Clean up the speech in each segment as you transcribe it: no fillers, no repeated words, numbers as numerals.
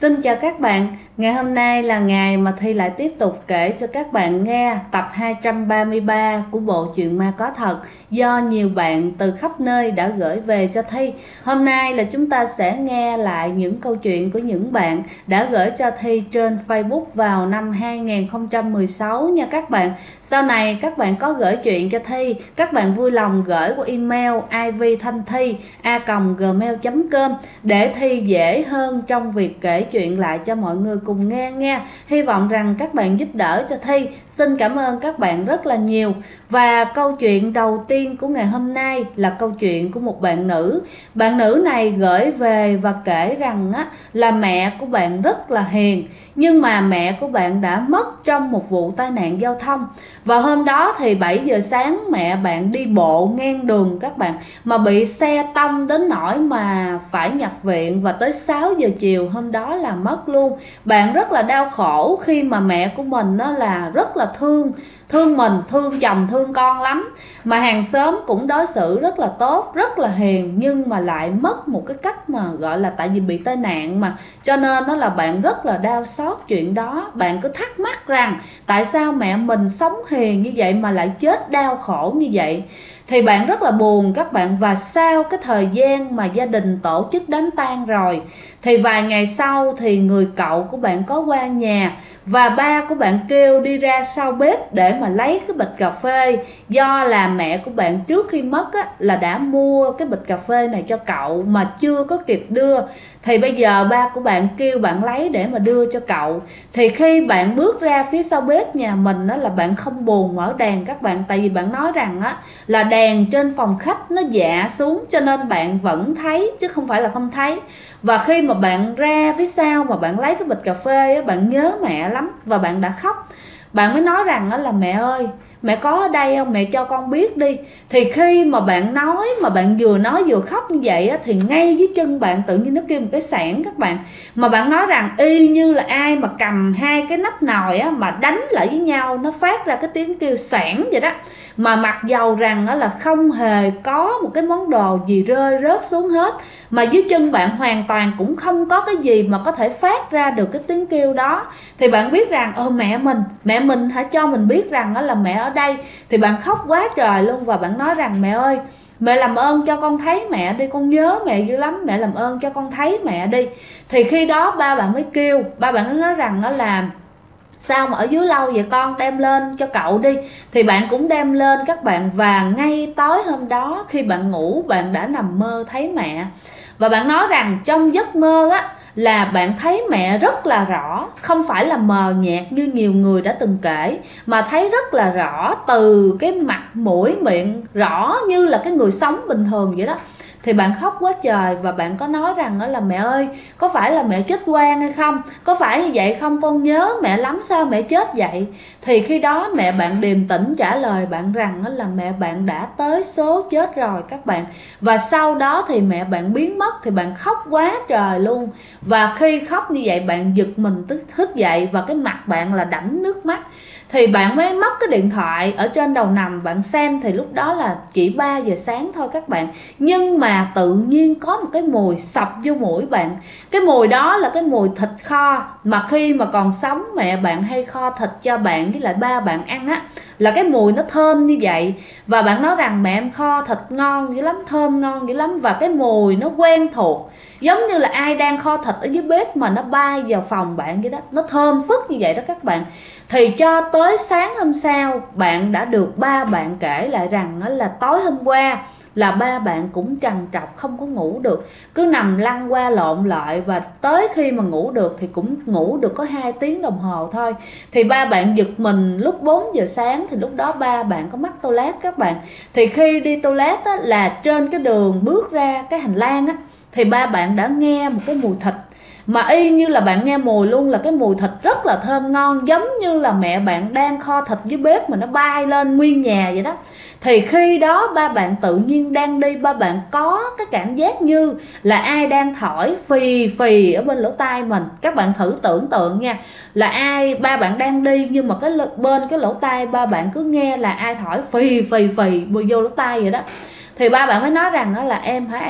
Xin chào các bạn, ngày hôm nay là ngày mà Thi lại tiếp tục kể cho các bạn nghe tập 233 của bộ truyện ma có thật do nhiều bạn từ khắp nơi đã gửi về cho Thi. Hôm nay là chúng ta sẽ nghe lại những câu chuyện của những bạn đã gửi cho Thi trên Facebook vào năm 2016 nha các bạn. Sau này các bạn có gửi chuyện cho Thi, các bạn vui lòng gửi qua email ivthanthi@gmail.com để Thi dễ hơn trong việc kể chuyện lại cho mọi người cùng nghe nha. Hy vọng rằng các bạn giúp đỡ cho Thi. Xin cảm ơn các bạn rất là nhiều. Và câu chuyện đầu tiên của ngày hôm nay là câu chuyện của một bạn nữ. Bạn nữ này gửi về và kể rằng là mẹ của bạn rất là hiền, nhưng mà mẹ của bạn đã mất trong một vụ tai nạn giao thông. Và hôm đó thì 7 giờ sáng mẹ bạn đi bộ ngang đường các bạn, mà bị xe tông đến nỗi mà phải nhập viện, và tới 6 giờ chiều hôm đó là mất luôn. Bạn rất là đau khổ khi mà mẹ của mình là rất là thương mình, thương chồng, thương con lắm. Mà hàng xóm cũng đối xử rất là tốt, rất là hiền, nhưng mà lại mất một cái cách mà gọi là tại vì bị tai nạn mà. Cho nên nó là bạn rất là đau xót chuyện đó. Bạn cứ thắc mắc rằng tại sao mẹ mình sống hiền như vậy mà lại chết đau khổ như vậy. Thì bạn rất là buồn các bạn. Và sau cái thời gian mà gia đình tổ chức đám tang rồi, thì vài ngày sau thì người cậu của bạn có qua nhà, và ba của bạn kêu đi ra sau bếp để mà lấy cái bịch cà phê. Do là mẹ của bạn trước khi mất là đã mua cái bịch cà phê này cho cậu mà chưa có kịp đưa. Thì bây giờ ba của bạn kêu bạn lấy để mà đưa cho cậu. Thì khi bạn bước ra phía sau bếp nhà mình là bạn không buồn mở đèn các bạn. Tại vì bạn nói rằng là đèn trên phòng khách nó dạ xuống, cho nên bạn vẫn thấy chứ không phải là không thấy. Và khi mà bạn ra phía sau mà bạn lấy cái bịch cà phê bạn nhớ mẹ lắm và bạn đã khóc. Bạn mới nói rằng là mẹ ơi, mẹ có ở đây không, mẹ cho con biết đi. Thì khi mà bạn nói, mà bạn vừa nói vừa khóc như vậy thì ngay dưới chân bạn tự nhiên nó kêu một cái xẻng các bạn. Mà bạn nói rằng y như là ai mà cầm hai cái nắp nồi mà đánh lại với nhau, nó phát ra cái tiếng kêu xẻng vậy đó. Mà mặc dầu rằng là không hề có một cái món đồ gì rơi rớt xuống hết, mà dưới chân bạn hoàn toàn cũng không có cái gì mà có thể phát ra được cái tiếng kêu đó. Thì bạn biết rằng mẹ mình hãy cho mình biết rằng là mẹ ở đây. Thì bạn khóc quá trời luôn. Và bạn nói rằng mẹ ơi, mẹ làm ơn cho con thấy mẹ đi, con nhớ mẹ dữ lắm, mẹ làm ơn cho con thấy mẹ đi. Thì khi đó ba bạn mới kêu, ba bạn nói rằng là sao mà ở dưới lâu vậy con, đem lên cho cậu đi. Thì bạn cũng đem lên các bạn. Và ngay tối hôm đó khi bạn ngủ, bạn đã nằm mơ thấy mẹ. Và bạn nói rằng trong giấc mơ là bạn thấy mẹ rất là rõ, không phải là mờ nhạt như nhiều người đã từng kể, mà thấy rất là rõ, từ cái mặt mũi miệng rõ như là cái người sống bình thường vậy đó. Thì bạn khóc quá trời. Và bạn có nói rằng là mẹ ơi, có phải là mẹ chết oan hay không, có phải như vậy không, con nhớ mẹ lắm, sao mẹ chết vậy. Thì khi đó mẹ bạn điềm tĩnh trả lời bạn rằng là mẹ bạn đã tới số chết rồi các bạn. Và sau đó thì mẹ bạn biến mất. Thì bạn khóc quá trời luôn. Và khi khóc như vậy bạn giật mình thức dậy, và cái mặt bạn là đẫm nước mắt. Thì bạn mới móc cái điện thoại ở trên đầu nằm bạn xem. Thì lúc đó là chỉ 3 giờ sáng thôi các bạn. Nhưng mà tự nhiên có một cái mùi sộc vô mũi bạn. Cái mùi đó là cái mùi thịt kho, mà khi mà còn sống mẹ bạn hay kho thịt cho bạn với lại ba bạn ăn là cái mùi nó thơm như vậy. Và bạn nói rằng mẹ em kho thịt ngon dữ lắm, thơm ngon dữ lắm. Và cái mùi nó quen thuộc, giống như là ai đang kho thịt ở dưới bếp mà nó bay vào phòng bạn vậy đó, nó thơm phức như vậy đó các bạn. Thì cho tới sáng hôm sau, bạn đã được ba bạn kể lại rằng là tối hôm qua là ba bạn cũng trằn trọc không có ngủ được, cứ nằm lăn qua lộn lại. Và tới khi mà ngủ được thì cũng ngủ được có 2 tiếng đồng hồ thôi. Thì ba bạn giật mình lúc 4 giờ sáng. Thì lúc đó ba bạn có mắc toilet các bạn. Thì khi đi toilet là trên cái đường bước ra cái hành lang thì ba bạn đã nghe một cái mùi thịt, mà y như là bạn nghe mùi luôn, là cái mùi thịt rất là thơm ngon, giống như là mẹ bạn đang kho thịt dưới bếp mà nó bay lên nguyên nhà vậy đó. Thì khi đó ba bạn tự nhiên đang đi, ba bạn có cái cảm giác như là ai đang thổi phì phì ở bên lỗ tai mình. Các bạn thử tưởng tượng nha, là ai, ba bạn đang đi nhưng mà bên cái lỗ tai ba bạn cứ nghe là ai thổi phì phì phì vô lỗ tai vậy đó. Thì ba bạn mới nói rằng là em hả em,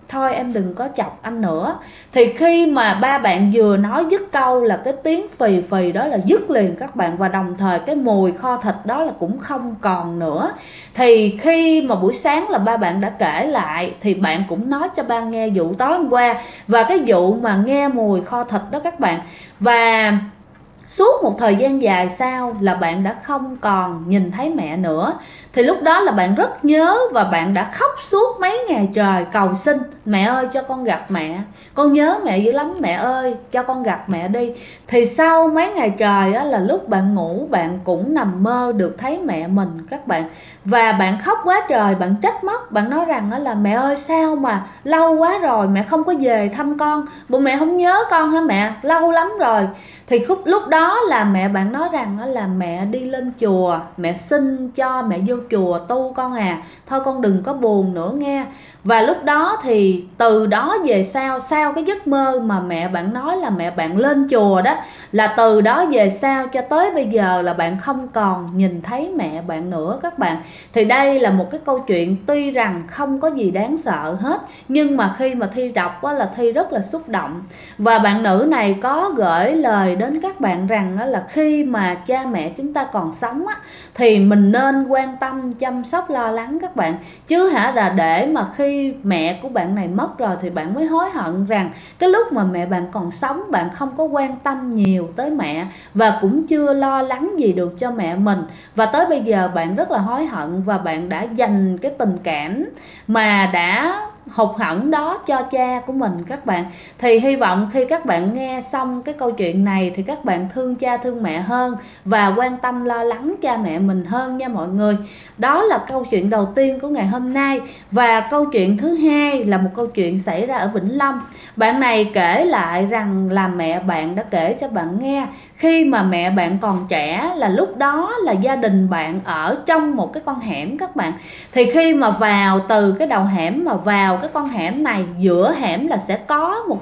thôi em đừng có chọc anh nữa. Thì khi mà ba bạn vừa nói dứt câu là cái tiếng phì phì đó là dứt liền các bạn, và đồng thời cái mùi kho thịt đó là cũng không còn nữa. Thì khi mà buổi sáng là ba bạn đã kể lại thì bạn cũng nói cho ba nghe vụ tối hôm qua và cái vụ mà nghe mùi kho thịt đó các bạn. Và suốt một thời gian dài sau là bạn đã không còn nhìn thấy mẹ nữa. Thì lúc đó là bạn rất nhớ và bạn đã khóc suốt mấy ngày trời cầu xin: mẹ ơi cho con gặp mẹ, con nhớ mẹ dữ lắm, mẹ ơi cho con gặp mẹ đi. Thì sau mấy ngày trời á, là lúc bạn ngủ bạn cũng nằm mơ được thấy mẹ mình các bạn. Và bạn khóc quá trời, bạn trách móc, bạn nói rằng là mẹ ơi sao mà lâu quá rồi mẹ không có về thăm con, bộ mẹ không nhớ con hả mẹ, lâu lắm rồi. Thì lúc đó là mẹ bạn nói rằng là mẹ đi lên chùa, mẹ xin cho mẹ vô chùa tu con à, thôi con đừng có buồn nữa nghe. Và lúc đó thì từ đó về sau cái giấc mơ mà mẹ bạn nói là mẹ bạn lên chùa đó, là từ đó về sau cho tới bây giờ là bạn không còn nhìn thấy mẹ bạn nữa các bạn. Thì đây là một cái câu chuyện tuy rằng không có gì đáng sợ hết, nhưng mà khi mà Thi đọc là Thi rất là xúc động. Và bạn nữ này có gửi lời đến các bạn rằng là khi mà cha mẹ chúng ta còn sống thì mình nên quan tâm chăm sóc lo lắng các bạn, chứ là để mà khi mẹ của bạn này mất rồi thì bạn mới hối hận rằng cái lúc mà mẹ bạn còn sống bạn không có quan tâm nhiều tới mẹ và cũng chưa lo lắng gì được cho mẹ mình. Và tới bây giờ bạn rất là hối hận và bạn đã dành cái tình cảm mà đã hụt hẫng đó cho cha của mình các bạn. Thì hy vọng khi các bạn nghe xong cái câu chuyện này thì các bạn thương cha thương mẹ hơn và quan tâm lo lắng cha mẹ mình hơn nha mọi người. Đó là câu chuyện đầu tiên của ngày hôm nay. Và câu chuyện thứ hai là một câu chuyện xảy ra ở Vĩnh Long. Bạn này kể lại rằng là mẹ bạn đã kể cho bạn nghe khi mà mẹ bạn còn trẻ, là lúc đó là gia đình bạn ở trong một cái con hẻm các bạn. Thì khi mà vào từ cái đầu hẻm mà vào cái con hẻm này, giữa hẻm là sẽ có một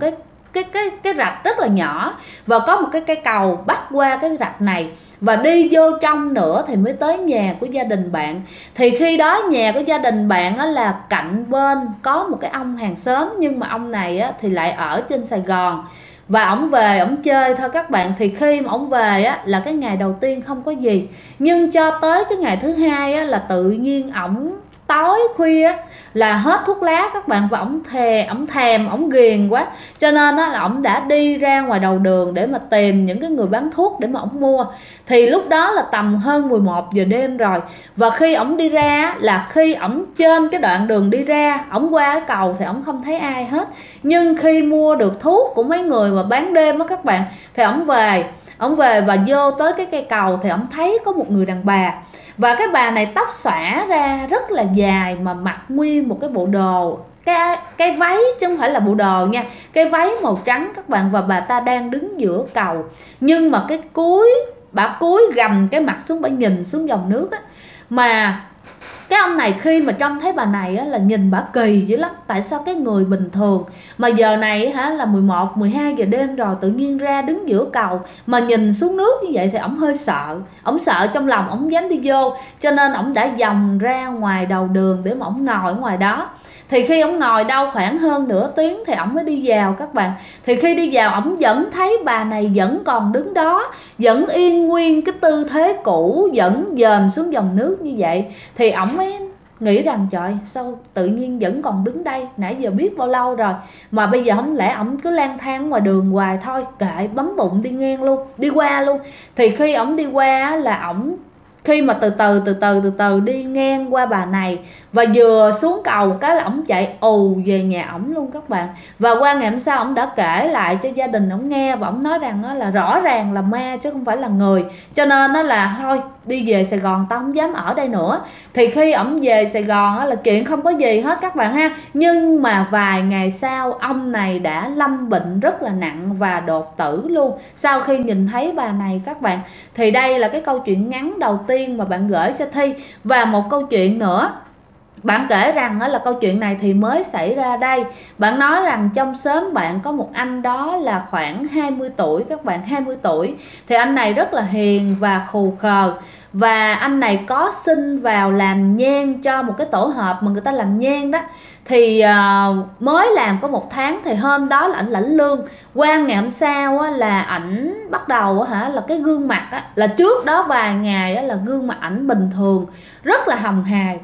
cái rạch rất là nhỏ và có một cái cầu bắt qua cái rạch này, và đi vô trong nữa thì mới tới nhà của gia đình bạn. Thì khi đó nhà của gia đình bạn là cạnh bên có một cái ông hàng xóm, nhưng mà ông này thì lại ở trên Sài Gòn và ổng về ổng chơi thôi các bạn. Thì khi mà ổng về là cái ngày đầu tiên không có gì, nhưng cho tới cái ngày thứ hai là tự nhiên ổng tối khuya là hết thuốc lá các bạn, và ổng thèm ổng ghiền quá, cho nên là ổng đã đi ra ngoài đầu đường để mà tìm những cái người bán thuốc để mà ổng mua. Thì lúc đó là tầm hơn 11 giờ đêm rồi, và khi ổng đi ra là khi ổng trên cái đoạn đường đi ra, ổng qua cái cầu thì ổng không thấy ai hết. Nhưng khi mua được thuốc của mấy người mà bán đêm á các bạn, thì ổng về và vô tới cái cây cầu thì ổng thấy có một người đàn bà. Và cái bà này tóc xõa ra rất là dài mà mặc nguyên một cái bộ đồ, cái váy chứ không phải là bộ đồ nha, cái váy màu trắng các bạn. Và bà ta đang đứng giữa cầu, nhưng mà bà cúi gầm cái mặt xuống, bà nhìn xuống dòng nước mà cái ông này khi mà trông thấy bà này là nhìn bà kỳ dữ lắm. Tại sao cái người bình thường mà giờ này là 11, 12 giờ đêm rồi tự nhiên ra đứng giữa cầu mà nhìn xuống nước như vậy thì ổng hơi sợ. Ổng sợ trong lòng, ổng dám đi vô, cho nên ổng đã vòng ra ngoài đầu đường để mà ổng ngồi ở ngoài đó. Thì khi ổng ngồi đâu khoảng hơn nửa tiếng thì ổng mới đi vào các bạn. Thì khi đi vào ổng vẫn thấy bà này vẫn còn đứng đó, vẫn yên nguyên cái tư thế cũ, vẫn dòm xuống dòng nước như vậy. Thì ổng mới nghĩ rằng trời, sao tự nhiên vẫn còn đứng đây, nãy giờ biết bao lâu rồi mà bây giờ không lẽ ổng cứ lang thang ngoài đường hoài, thôi kệ, bấm bụng đi ngang luôn, đi qua luôn. Thì khi ổng đi qua là ổng, khi mà từ từ đi ngang qua bà này và vừa xuống cầu cái là ổng chạy ù về nhà ổng luôn các bạn. Và qua ngày hôm sau ổng đã kể lại cho gia đình ổng nghe, và ổng nói rằng là rõ ràng là ma chứ không phải là người, cho nên là thôi đi về Sài Gòn, tao không dám ở đây nữa. Thì khi ổng về Sài Gòn là chuyện không có gì hết các bạn ha. Nhưng mà vài ngày sau ông này đã lâm bệnh rất là nặng và đột tử luôn sau khi nhìn thấy bà này các bạn. Thì đây là cái câu chuyện ngắn đầu tiên mà bạn gửi cho Thi. Và một câu chuyện nữa bạn kể rằng là câu chuyện này thì mới xảy ra đây. Bạn nói rằng trong xóm bạn có một anh đó là khoảng 20 tuổi các bạn, 20 tuổi. Thì anh này rất là hiền và khù khờ. và anh này có xin vào làm nhang cho một cái tổ hợp mà người ta làm nhang đó. Thì mới làm có 1 tháng thì hôm đó là ảnh lãnh lương. Qua ngày hôm sau á, là ảnh bắt đầu á, là cái gương mặt á, là trước đó vài ngày á, là gương mặt ảnh bình thường, rất là hồng hào,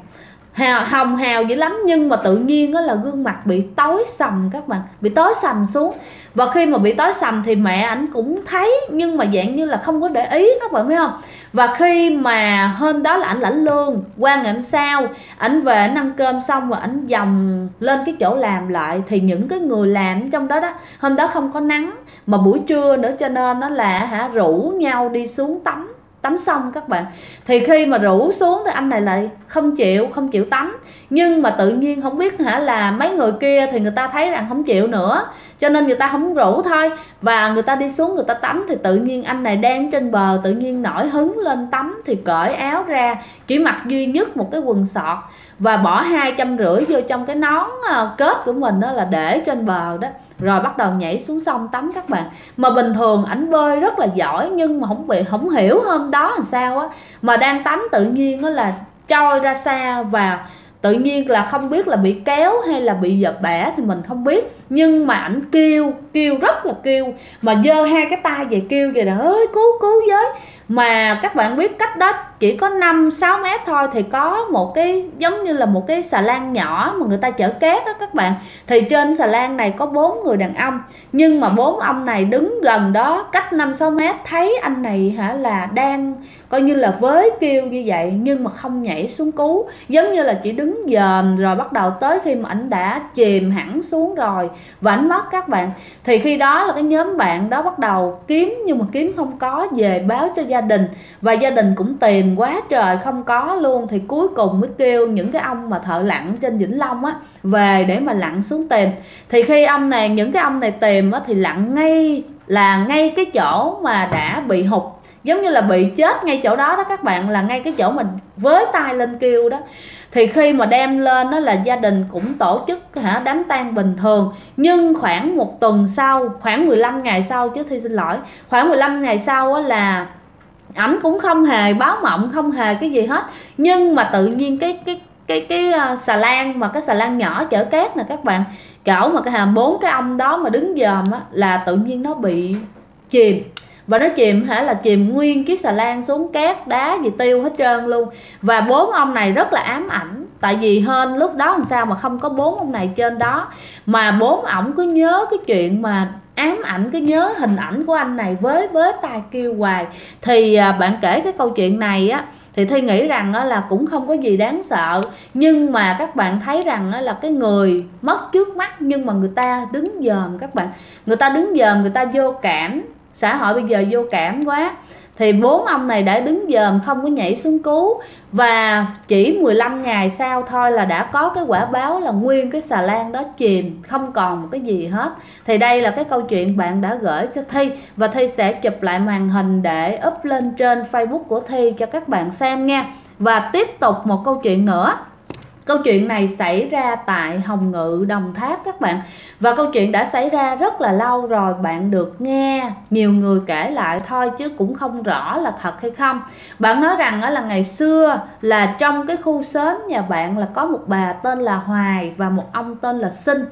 hồng hào dữ lắm, nhưng mà tự nhiên đó là gương mặt bị tối sầm các bạn, bị tối sầm xuống. Và khi mà bị tối sầm thì mẹ ảnh cũng thấy, nhưng mà dạng như là không có để ý các bạn biết không. Và khi mà hôm đó là ảnh lãnh lương, qua ngày hôm sau ảnh về ảnh ăn cơm xong rồi ảnh vòng lên cái chỗ làm lại, thì những cái người làm trong đó đó hôm đó không có nắng mà buổi trưa nữa, cho nên nó là rủ nhau đi xuống tắm xong các bạn. Thì khi mà rủ xuống thì anh này lại không chịu tắm. Nhưng mà tự nhiên không biết là mấy người kia thì người ta thấy rằng không chịu nữa, cho nên người ta không rủ thôi. Và người ta đi xuống người ta tắm, thì tự nhiên anh này đang trên bờ tự nhiên nổi hứng lên tắm, thì cởi áo ra, chỉ mặc duy nhất một cái quần sọt và bỏ 250 vô trong cái nón kết của mình đó, là để trên bờ đó, rồi bắt đầu nhảy xuống sông tắm các bạn. Mà bình thường ảnh bơi rất là giỏi, nhưng mà không hiểu hôm đó làm sao á, mà đang tắm tự nhiên đó là trôi ra xa, và tự nhiên là không biết là bị kéo hay là bị dập bẻ thì mình không biết. Nhưng mà ảnh kêu rất là kêu, mà giơ 2 cái tay về kêu vậy là ơi cứu với. Mà các bạn biết cách đó chỉ có 5-6 mét thôi thì có một cái giống như là một cái xà lan nhỏ mà người ta chở cát đó các bạn. Thì trên xà lan này có 4 người đàn ông, nhưng mà 4 ông này đứng gần đó cách 5-6 mét, thấy anh này là đang coi như là với kêu như vậy, nhưng mà không nhảy xuống cứu, giống như là chỉ đứng dòm. Rồi bắt đầu tới khi mà ảnh đã chìm hẳn xuống rồi và ảnh mất các bạn, thì khi đó là cái nhóm bạn đó bắt đầu kiếm, nhưng mà kiếm không có, về báo cho gia đình, và gia đình cũng tìm quá trời không có luôn. Thì cuối cùng mới kêu những cái ông mà thợ lặn trên Vĩnh Long á về để mà lặn xuống tìm. Thì khi những cái ông này tìm á, thì lặn ngay cái chỗ mà đã bị hụt, giống như là bị chết ngay chỗ đó đó các bạn, là ngay cái chỗ mình với tay lên kêu đó. Thì khi mà đem lên đó là gia đình cũng tổ chức đám tang bình thường. Nhưng khoảng 1 tuần sau, khoảng 15 ngày sau chứ Thi xin lỗi, khoảng 15 ngày sau là ảnh cũng không hề báo mộng, không hề cái gì hết. Nhưng mà tự nhiên cái xà lan, mà cái xà lan nhỏ chở cát nè các bạn, chỗ mà cái 4 cái ông đó mà đứng dòm á, là tự nhiên nó bị chìm. Và nó chìm là chìm nguyên chiếc xà lan xuống, cát đá gì tiêu hết trơn luôn. Và 4 ông này rất là ám ảnh, tại vì hên lúc đó làm sao mà không có 4 ông này trên đó, mà 4 ổng cứ nhớ cái chuyện mà ám ảnh, cứ nhớ hình ảnh của anh này với tai kêu hoài. Thì bạn kể cái câu chuyện này á, thì Thi nghĩ rằng là cũng không có gì đáng sợ. Nhưng mà các bạn thấy rằng là cái người mất trước mắt, nhưng mà người ta đứng dòm các bạn, người ta đứng dòm, người ta vô cảm. Xã hội bây giờ vô cảm quá, thì 4 ông này đã đứng dòm không có nhảy xuống cứu. Và chỉ 15 ngày sau thôi là đã có cái quả báo là nguyên cái xà lan đó chìm, không còn một cái gì hết. Thì đây là cái câu chuyện bạn đã gửi cho Thi, và Thi sẽ chụp lại màn hình để up lên trên Facebook của Thi cho các bạn xem nha. Và tiếp tục một câu chuyện nữa. Câu chuyện này xảy ra tại Hồng Ngự, Đồng Tháp các bạn. Và câu chuyện đã xảy ra rất là lâu rồi, bạn được nghe nhiều người kể lại thôi chứ cũng không rõ là thật hay không. Bạn nói rằng là ngày xưa là trong cái khu xóm nhà bạn là có một bà tên là Hoài và một ông tên là Sinh.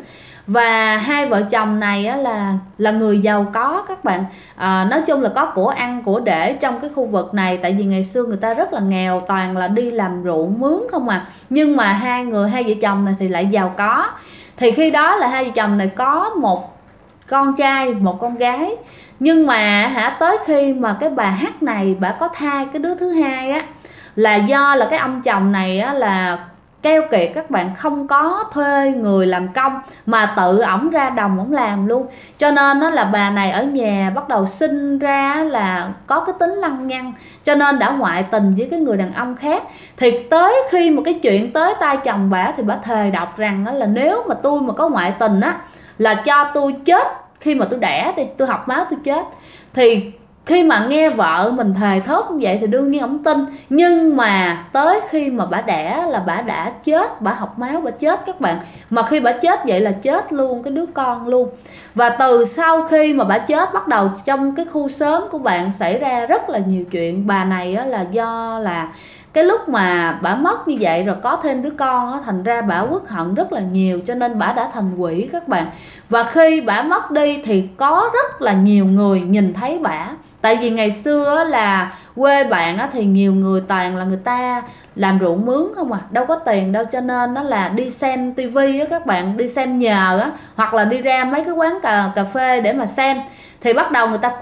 Và hai vợ chồng này là người giàu có các bạn. Nói chung là có của ăn của để trong cái khu vực này. Tại vì ngày xưa người ta rất là nghèo, toàn là đi làm ruộng mướn không à. Nhưng mà hai vợ chồng này thì lại giàu có. Thì khi đó là hai vợ chồng này có một con trai, một con gái. Nhưng mà tới khi mà cái bà H này bà có thai cái đứa thứ hai á, là do là cái ông chồng này là keo kiệt các bạn, không có thuê người làm công mà tự ổng ra đồng ổng làm luôn. Cho nên là bà này ở nhà bắt đầu sinh ra là có cái tính lăng nhăng, cho nên đã ngoại tình với cái người đàn ông khác. Thì tới khi mà cái chuyện tới tay chồng bà thì bà thề độc rằng là nếu mà tôi mà có ngoại tình á, là cho tôi chết khi mà tôi đẻ đi, tôi học máu tôi chết. Thì khi mà nghe vợ mình thề thốt như vậy thì đương nhiên ổng tin. Nhưng mà tới khi mà bả đẻ là bả đã chết, bả học máu bả chết các bạn. Mà khi bả chết vậy là chết luôn cái đứa con luôn. Và từ sau khi mà bả chết, bắt đầu trong cái khu xóm của bạn xảy ra rất là nhiều chuyện. Bà này á, là do là cái lúc mà bả mất như vậy rồi có thêm đứa con á, thành ra bả uất hận rất là nhiều, cho nên bả đã thành quỷ các bạn. Và khi bả mất đi thì có rất là nhiều người nhìn thấy bả. Tại vì ngày xưa là quê bạn thì nhiều người toàn là người ta làm ruộng mướn không à, đâu có tiền đâu, cho nên nó là đi xem tivi á các bạn, đi xem nhờ á, hoặc là đi ra mấy cái quán cà phê để mà xem. Thì bắt đầu người ta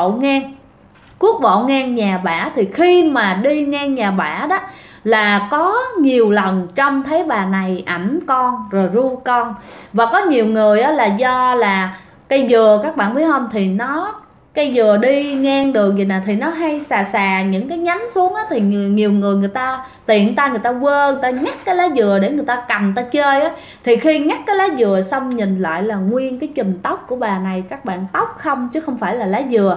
cuốc bộ ngang nhà bả. Thì khi mà đi ngang nhà bả đó là có nhiều lần trông thấy bà này ẵm con rồi ru con. Và có nhiều người á, là do là cây dừa các bạn biết không, thì cây dừa đi ngang đường vậy nè thì nó hay xà những cái nhánh xuống á, thì nhiều người người ta tiện tay người ta quơ, người ta nhắc cái lá dừa để người ta cầm ta chơi á. Thì khi nhắc cái lá dừa xong nhìn lại là nguyên cái chùm tóc của bà này các bạn, tóc không chứ không phải là lá dừa.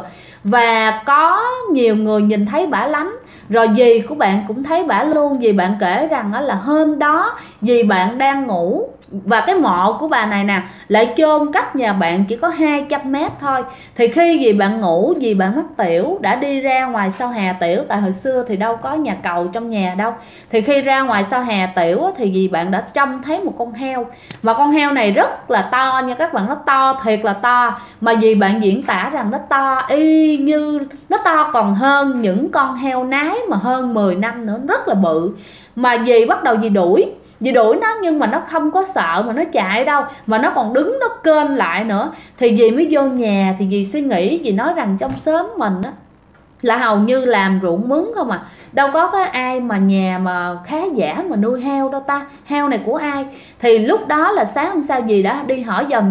Và có nhiều người nhìn thấy bả lắm. Rồi dì của bạn cũng thấy bả luôn. Dì bạn kể rằng là hôm đó dì bạn đang ngủ và cái mộ của bà này nè lại chôn cách nhà bạn chỉ có 200 mét thôi. Thì khi dì bạn ngủ, dì bạn mắc tiểu, đã đi ra ngoài sau hè tiểu. Tại hồi xưa thì đâu có nhà cầu trong nhà đâu. Thì khi ra ngoài sau hè tiểu thì dì bạn đã trông thấy một con heo. Mà con heo này rất là to nha các bạn, nó to thiệt là to. Mà dì bạn diễn tả rằng nó to y như, nó to còn hơn những con heo nái mà hơn 10 năm nữa, rất là bự. Mà dì bắt đầu dì đuổi nó, nhưng mà nó không có sợ mà nó chạy đâu, mà nó còn đứng nó kênh lại nữa. Thì dì mới vô nhà thì dì suy nghĩ, dì nói rằng trong xóm mình á là hầu như làm ruộng mướn không à, đâu có ai mà nhà mà khá giả mà nuôi heo đâu ta, heo này của ai. Thì lúc đó là sáng hôm sau dì đã đi hỏi vòng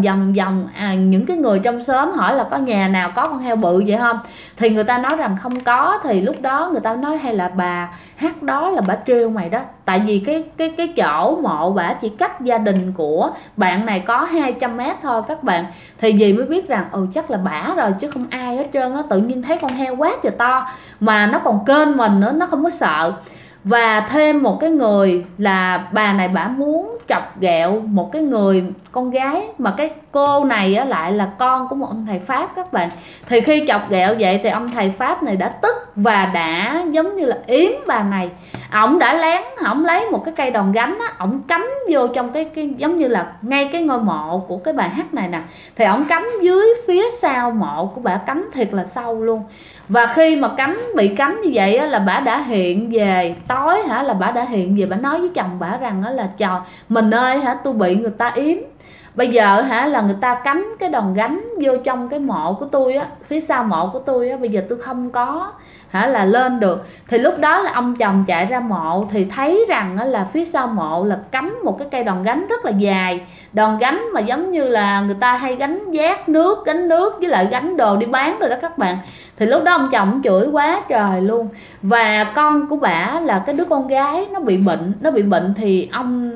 những cái người trong xóm, hỏi là có nhà nào có con heo bự vậy không. Thì người ta nói rằng không có. Thì lúc đó người ta nói hay là bà hát đó là bà trêu mày đó. Tại vì cái chỗ mộ bả chỉ cách gia đình của bạn này có 200 mét thôi các bạn. Thì dì mới biết rằng chắc là bả rồi chứ không ai hết trơn á. Tự nhiên thấy con heo quá trời to mà nó còn kênh mình nữa, nó không có sợ. Và thêm một cái người là bà này bả muốn chọc ghẹo một cái người con gái, mà cái cô này á lại là con của một ông thầy Pháp các bạn. Thì khi chọc ghẹo vậy thì ông thầy Pháp này đã tức và đã giống như là yếm bà này. Ổng đã ổng lấy một cái cây đòn gánh á, ổng cắm vô trong cái giống như là ngay cái ngôi mộ của cái bà Hắc này nè. Thì ổng cắm dưới phía sau mộ của bà, cắm thiệt là sâu luôn. Và khi mà bị cắm như vậy á, là bà đã hiện về tối là bà đã hiện về, bà nói với chồng bà rằng là trời mình ơi tôi bị người ta yếm. Bây giờ là người ta cắm cái đòn gánh vô trong cái mộ của tôi á, phía sau mộ của tôi á, bây giờ tôi không có là lên được. Thì lúc đó là ông chồng chạy ra mộ thì thấy rằng là phía sau mộ là cắm một cái cây đòn gánh rất là dài. Đòn gánh mà giống như là người ta hay gánh gánh nước với lại gánh đồ đi bán rồi đó các bạn. Thì lúc đó ông chồng chửi quá trời luôn. Và con của bả là cái đứa con gái nó bị bệnh thì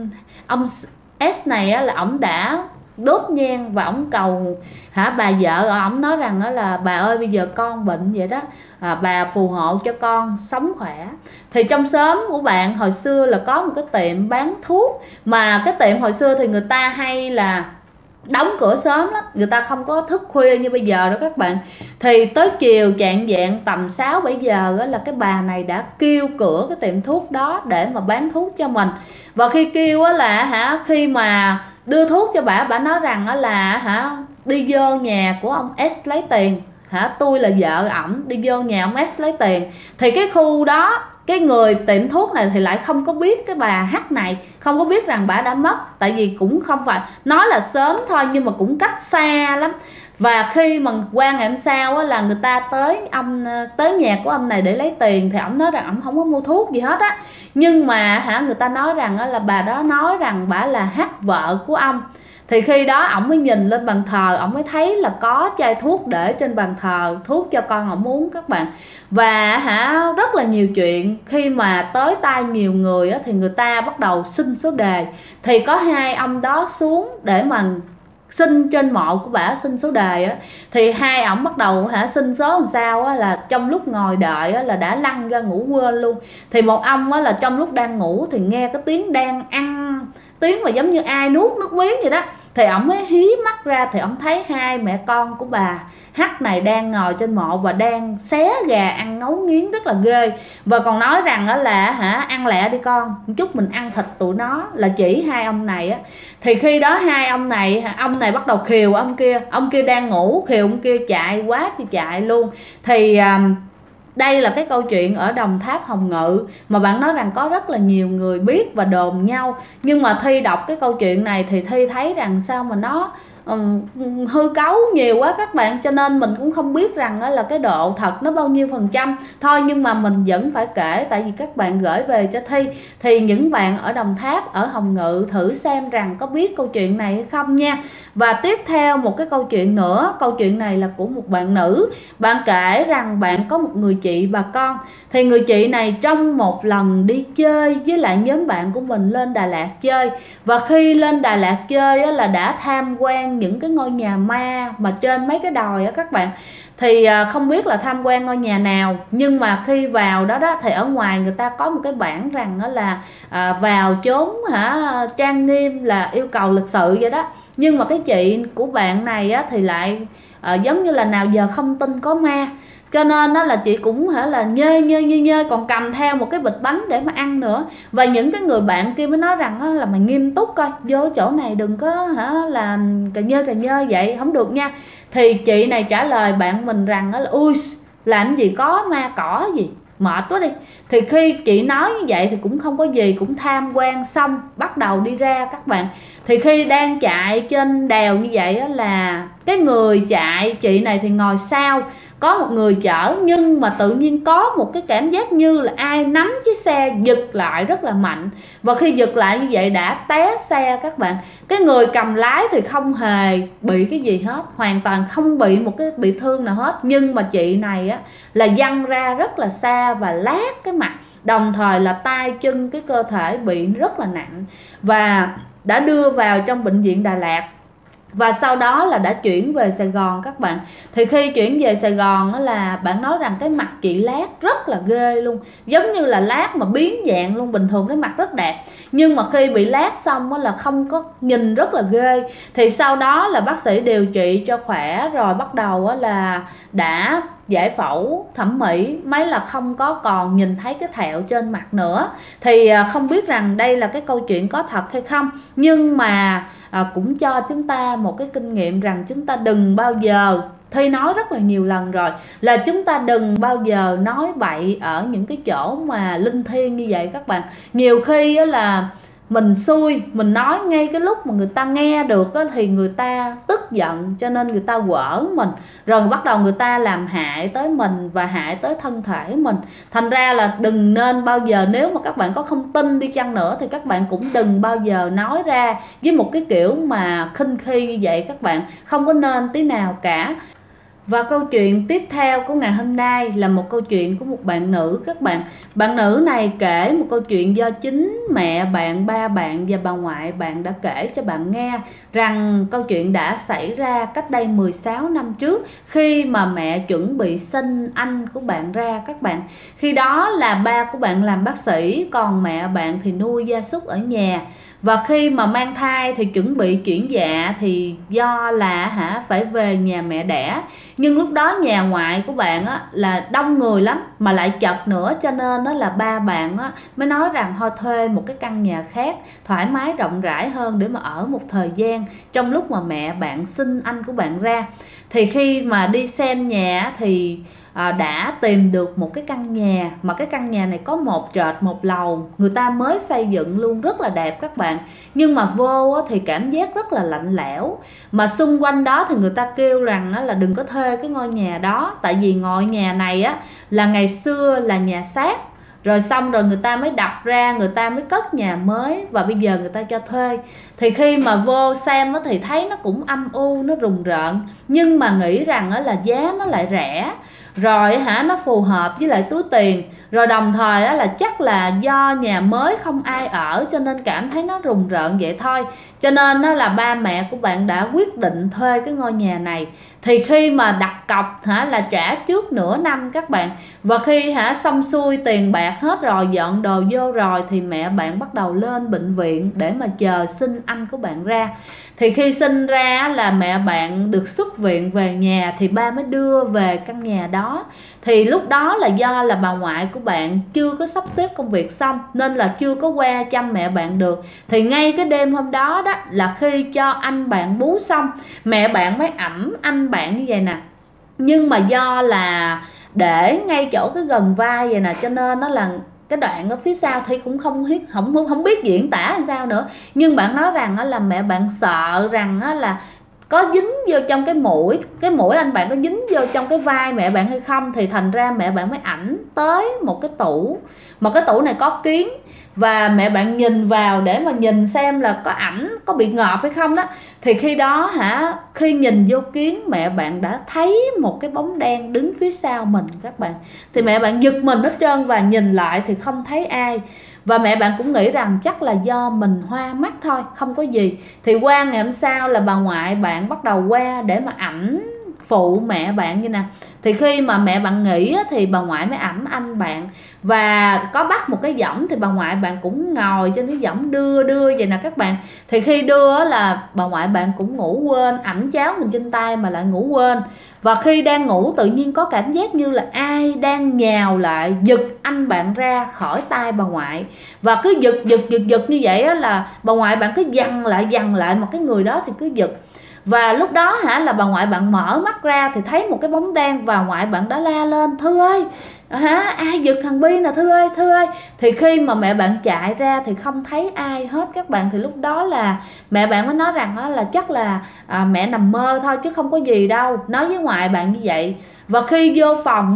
ông S này là ổng đã đốt nhang và ổng cầu bà vợ. Ổng nói rằng là bà ơi bây giờ con bệnh vậy đó, bà phù hộ cho con sống khỏe. Thì trong xóm của bạn hồi xưa là có một cái tiệm bán thuốc, mà cái tiệm hồi xưa thì người ta hay là đóng cửa sớm lắm, người ta không có thức khuya như bây giờ đó các bạn. Thì tới chiều chạng vạng tầm 6-7 giờ đó, là cái bà này đã kêu cửa cái tiệm thuốc đó để mà bán thuốc cho mình. Và khi kêu là khi mà đưa thuốc cho bà nói rằng là đi vô nhà của ông S lấy tiền. Tôi là vợ ổng, đi vô nhà ông S lấy tiền. Thì cái khu đó, cái người tiệm thuốc này thì lại không có biết cái bà H này, không có biết rằng bà đã mất. Tại vì cũng không phải, nói là sớm thôi nhưng mà cũng cách xa lắm. Và khi mà qua ngày hôm sau là người ta tới nhà của ông này để lấy tiền, thì ổng nói rằng ổng không có mua thuốc gì hết á. Nhưng mà người ta nói rằng là bà đó nói rằng bà là H vợ của ông. Thì khi đó ổng mới nhìn lên bàn thờ, ổng mới thấy là có chai thuốc để trên bàn thờ, thuốc cho con ổng uống các bạn. Và rất là nhiều chuyện. Khi mà tới tay nhiều người thì người ta bắt đầu xin số đề. Thì có hai ông đó xuống để mà xin trên mộ của bả, xin số đề á, thì hai ổng bắt đầu xin số làm sao á, là trong lúc ngồi đợi á, là đã lăn ra ngủ quên luôn. Thì một ông á, là trong lúc đang ngủ thì nghe cái tiếng đang ăn, tiếng mà giống như ai nuốt nước miếng vậy đó, thì ổng mới hí mắt ra thì ổng thấy hai mẹ con của bà Hắc này đang ngồi trên mộ và đang xé gà ăn ngấu nghiến rất là ghê, và còn nói rằng đó là ăn lẹ đi con, chút mình ăn thịt tụi nó, là chỉ hai ông này á. Thì khi đó hai ông này bắt đầu khiều ông kia đang ngủ, khiều ông kia chạy quá thì chạy luôn. Thì đây là cái câu chuyện ở Đồng Tháp Hồng Ngự mà bạn nói rằng có rất là nhiều người biết và đồn nhau. Nhưng mà Thi đọc cái câu chuyện này thì Thi thấy rằng sao mà nó hư cấu nhiều quá các bạn, cho nên mình cũng không biết rằng là cái độ thật nó bao nhiêu % thôi, nhưng mà mình vẫn phải kể tại vì các bạn gửi về cho Thi. Thì những bạn ở Đồng Tháp, ở Hồng Ngự thử xem rằng có biết câu chuyện này hay không nha. Và tiếp theo một cái câu chuyện nữa, câu chuyện này là của một bạn nữ. Bạn kể rằng bạn có một người chị bà con, thì người chị này trong một lần đi chơi với lại nhóm bạn của mình lên Đà Lạt chơi, và khi lên Đà Lạt chơi á, là đã tham quan những cái ngôi nhà ma mà trên mấy cái đồi á các bạn. Thì không biết là tham quan ngôi nhà nào, nhưng mà khi vào đó thì ở ngoài người ta có một cái bảng rằng đó là vào chốn trang nghiêm, là yêu cầu lịch sự vậy đó. Nhưng mà cái chị của bạn này á, thì lại giống như là nào giờ không tin có ma, cho nên đó là chị cũng là nhơi còn cầm theo một cái bịch bánh để mà ăn nữa. Và những cái người bạn kia mới nói rằng là mày nghiêm túc coi, vô chỗ này đừng có là cà nhơi vậy không được nha. Thì chị này trả lời bạn mình rằng là ui làm gì có ma cỏ gì, mệt quá đi. Thì khi chị nói như vậy thì cũng không có gì, cũng tham quan xong bắt đầu đi ra các bạn. Thì khi đang chạy trên đèo như vậy á, là cái người chạy chị này thì ngồi sau, có một người chở, nhưng mà tự nhiên có một cái cảm giác như là ai nắm chiếc xe giật lại rất là mạnh. Và khi giật lại như vậy đã té xe các bạn. Cái người cầm lái thì không hề bị cái gì hết, hoàn toàn không bị một cái bị thương nào hết, nhưng mà chị này á là văng ra rất là xa và lát cái mặt, đồng thời là tay chân cái cơ thể bị rất là nặng, và đã đưa vào trong bệnh viện Đà Lạt. Và sau đó là đã chuyển về Sài Gòn các bạn. Thì khi chuyển về Sài Gòn đó là bạn nói rằng cái mặt chị lát rất là ghê luôn, giống như là lát mà biến dạng luôn. Bình thường cái mặt rất đẹp, nhưng mà khi bị lát xong đó là không có, nhìn rất là ghê. Thì sau đó là bác sĩ điều trị cho khỏe rồi, bắt đầu là đã giải phẫu thẩm mỹ, mấy là không có còn nhìn thấy cái thẹo trên mặt nữa. Thì không biết rằng đây là cái câu chuyện có thật hay không, nhưng mà cũng cho chúng ta một cái kinh nghiệm rằng chúng ta đừng bao giờ, Thi nói rất là nhiều lần rồi, là chúng ta đừng bao giờ nói bậy ở những cái chỗ mà linh thiêng như vậy các bạn. Nhiều khi là mình xui, mình nói ngay cái lúc mà người ta nghe được thì người ta tức giận, cho nên người ta quở mình, rồi bắt đầu người ta làm hại tới mình và hại tới thân thể mình. Thành ra là đừng nên bao giờ, nếu mà các bạn có không tin đi chăng nữa thì các bạn cũng đừng bao giờ nói ra với một cái kiểu mà khinh khi như vậy các bạn, không có nên tí nào cả. Và câu chuyện tiếp theo của ngày hôm nay là một câu chuyện của một bạn nữ các bạn. Bạn nữ này kể một câu chuyện do chính mẹ bạn, ba bạn và bà ngoại bạn đã kể cho bạn nghe, rằng câu chuyện đã xảy ra cách đây 16 năm trước, khi mà mẹ chuẩn bị sinh anh của bạn ra các bạn. Khi đó là ba của bạn làm bác sĩ, còn mẹ bạn thì nuôi gia súc ở nhà. Và khi mà mang thai thì chuẩn bị chuyển dạ, thì do là phải về nhà mẹ đẻ. Nhưng lúc đó nhà ngoại của bạn là đông người lắm, mà lại chật nữa, cho nên là ba bạn mới nói rằng thôi thuê một cái căn nhà khác thoải mái rộng rãi hơn để mà ở một thời gian trong lúc mà mẹ bạn sinh anh của bạn ra. Thì khi mà đi xem nhà thì đã tìm được một cái căn nhà, mà cái căn nhà này có một trệt một lầu, người ta mới xây dựng luôn, rất là đẹp các bạn. Nhưng mà vô thì cảm giác rất là lạnh lẽo, mà xung quanh đó thì người ta kêu rằng là đừng có thuê cái ngôi nhà đó, tại vì ngôi nhà này là ngày xưa là nhà xác, rồi xong rồi người ta mới đập ra, người ta mới cất nhà mới, và bây giờ người ta cho thuê. Thì khi mà vô xem thì thấy nó cũng âm u, nó rùng rợn, nhưng mà nghĩ rằng là giá nó lại rẻ. rồi nó phù hợp với lại túi tiền, rồi đồng thời là chắc là do nhà mới không ai ở cho nên cảm thấy nó rùng rợn vậy thôi, cho nên là ba mẹ của bạn đã quyết định thuê cái ngôi nhà này. Thì khi mà đặt cọc là trả trước nửa năm các bạn, và khi xong xuôi tiền bạc hết rồi, dọn đồ vô rồi, thì mẹ bạn bắt đầu lên bệnh viện để mà chờ sinh anh của bạn ra. Thì khi sinh ra là mẹ bạn được xuất viện về nhà thì ba mới đưa về căn nhà đó. Thì lúc đó là do là bà ngoại của bạn chưa có sắp xếp công việc xong nên là chưa có qua chăm mẹ bạn được. Thì ngay cái đêm hôm đó đó là khi cho anh bạn bú xong, mẹ bạn mới ẵm anh bạn như vậy nè. Nhưng mà do là để ngay chỗ cái gần vai vậy nè, cho nên nó là cái đoạn ở phía sau thì cũng không biết diễn tả làm sao nữa. Nhưng bạn nói rằng là mẹ bạn sợ rằng là có dính vô trong cái mũi anh bạn có dính vô trong cái vai mẹ bạn hay không, thì thành ra mẹ bạn mới ảnh tới một cái tủ, mà cái tủ này có kiến, và mẹ bạn nhìn vào để mà nhìn xem là có ảnh có bị ngợp hay không đó. Thì khi đó khi nhìn vô kiến, mẹ bạn đã thấy một cái bóng đen đứng phía sau mình các bạn. Thì mẹ bạn giật mình hết trơn và nhìn lại thì không thấy ai. Và mẹ bạn cũng nghĩ rằng chắc là do mình hoa mắt thôi, không có gì. Thì qua ngày hôm sau là bà ngoại bạn bắt đầu qua để mà ẵm phụ mẹ bạn như nè. Thì khi mà mẹ bạn nghỉ thì bà ngoại mới ẵm anh bạn, và có bắt một cái võng, thì bà ngoại bạn cũng ngồi trên cái võng đưa vậy nè các bạn. Thì khi đưa là bà ngoại bạn cũng ngủ quên, ẵm cháu mình trên tay mà lại ngủ quên. Và khi đang ngủ tự nhiên có cảm giác như là ai đang nhào lại giật anh bạn ra khỏi tay bà ngoại. Và cứ giật như vậy là bà ngoại bạn cứ dằn lại một cái người đó thì cứ giật. Và lúc đó là bà ngoại bạn mở mắt ra thì thấy một cái bóng đen, và ngoại bạn đã la lên: Thư ơi, ai giật thằng Bi nè, Thư ơi. Thì khi mà mẹ bạn chạy ra thì không thấy ai hết các bạn. Thì lúc đó là mẹ bạn mới nói rằng là chắc là mẹ nằm mơ thôi chứ không có gì đâu, nói với ngoại bạn như vậy. Và khi vô phòng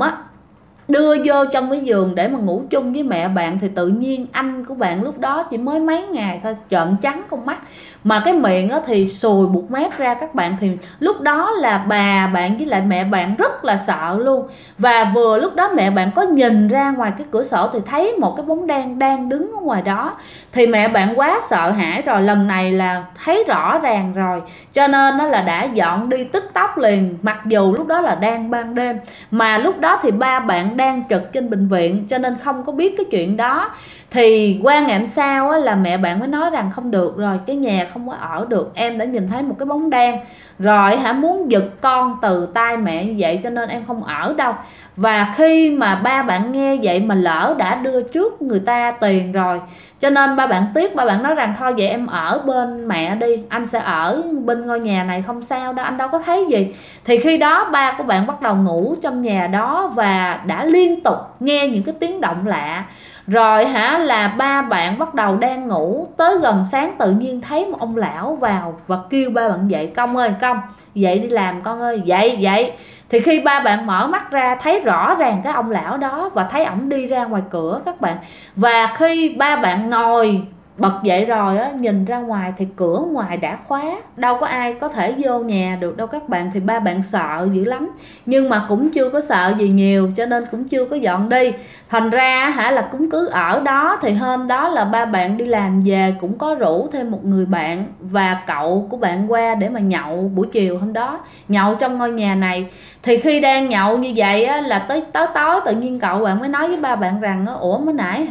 đưa vô trong cái giường để mà ngủ chung với mẹ bạn, thì tự nhiên anh của bạn lúc đó chỉ mới mấy ngày thôi, trợn trắng con mắt, mà cái miệng thì sùi bụt mép ra các bạn. Thì lúc đó là bà bạn với lại mẹ bạn rất là sợ luôn. Và vừa lúc đó mẹ bạn có nhìn ra ngoài cái cửa sổ thì thấy một cái bóng đen đang đứng ở ngoài đó. Thì mẹ bạn quá sợ hãi rồi, lần này là thấy rõ ràng rồi, cho nên nó là đã dọn đi tức tốc liền. Mặc dù lúc đó là đang ban đêm, mà lúc đó thì ba bạn đang trực trên bệnh viện cho nên không có biết cái chuyện đó. Thì qua ngày hôm sau là mẹ bạn mới nói rằng không được rồi, cái nhà không có ở được, em đã nhìn thấy một cái bóng đen rồi muốn giật con từ tay mẹ như vậy, cho nên em không ở đâu. Và khi mà ba bạn nghe vậy mà lỡ đã đưa trước người ta tiền rồi, cho nên ba bạn tiếc, ba bạn nói rằng thôi vậy em ở bên mẹ đi, anh sẽ ở bên ngôi nhà này không sao đâu, anh đâu có thấy gì. Thì khi đó ba của bạn bắt đầu ngủ trong nhà đó và đã liên tục nghe những cái tiếng động lạ. Rồi là ba bạn bắt đầu đang ngủ, tới gần sáng tự nhiên thấy một ông lão vào và kêu ba bạn dậy: Công ơi, Công dậy đi làm con ơi, dậy. Thì khi ba bạn mở mắt ra thấy rõ ràng cái ông lão đó và thấy ổng đi ra ngoài cửa các bạn. Và khi ba bạn ngồi bật dậy rồi nhìn ra ngoài thì cửa ngoài đã khóa, đâu có ai có thể vô nhà được đâu các bạn. Thì ba bạn sợ dữ lắm, nhưng mà cũng chưa có sợ gì nhiều cho nên cũng chưa có dọn đi. Thành ra là cũng cứ ở đó. Thì hôm đó là ba bạn đi làm về cũng có rủ thêm một người bạn và cậu của bạn qua để mà nhậu buổi chiều hôm đó, nhậu trong ngôi nhà này. Thì khi đang nhậu như vậy là tới tối tự nhiên cậu bạn mới nói với ba bạn rằng: Ủa mới nãy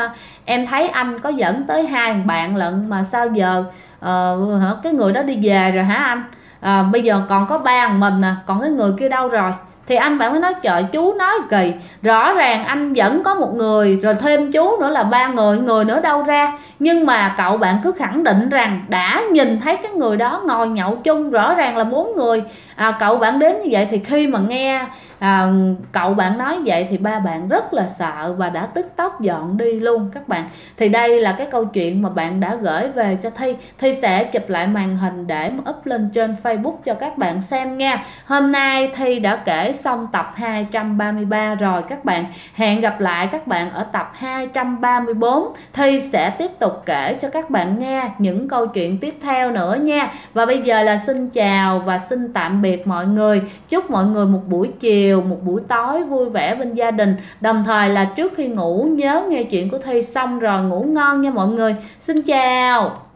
em thấy anh có dẫn tới 2 bạn lận mà sao giờ cái người đó đi về rồi hả anh? Bây giờ còn có 3 mình nè, còn cái người kia đâu rồi? Thì anh bạn mới nói: Trời, chú nói kỳ, rõ ràng anh vẫn có một người rồi thêm chú nữa là 3 người nữa đâu ra. Nhưng mà cậu bạn cứ khẳng định rằng đã nhìn thấy cái người đó ngồi nhậu chung, rõ ràng là 4 người. Cậu bạn đến như vậy thì khi mà nghe cậu bạn nói vậy thì ba bạn rất là sợ và đã tức tốc dọn đi luôn các bạn. Thì đây là cái câu chuyện mà bạn đã gửi về cho Thi sẽ chụp lại màn hình để mà up lên trên Facebook cho các bạn xem nha. Hôm nay Thi đã kể xong tập 233 rồi các bạn. Hẹn gặp lại các bạn ở tập 234. Thi sẽ tiếp tục kể cho các bạn nghe những câu chuyện tiếp theo nữa nha. Và bây giờ là xin chào và xin tạm biệt mọi người. Chúc mọi người một buổi chiều, một buổi tối vui vẻ bên gia đình. Đồng thời là trước khi ngủ nhớ nghe chuyện của Thi xong rồi ngủ ngon nha mọi người. Xin chào.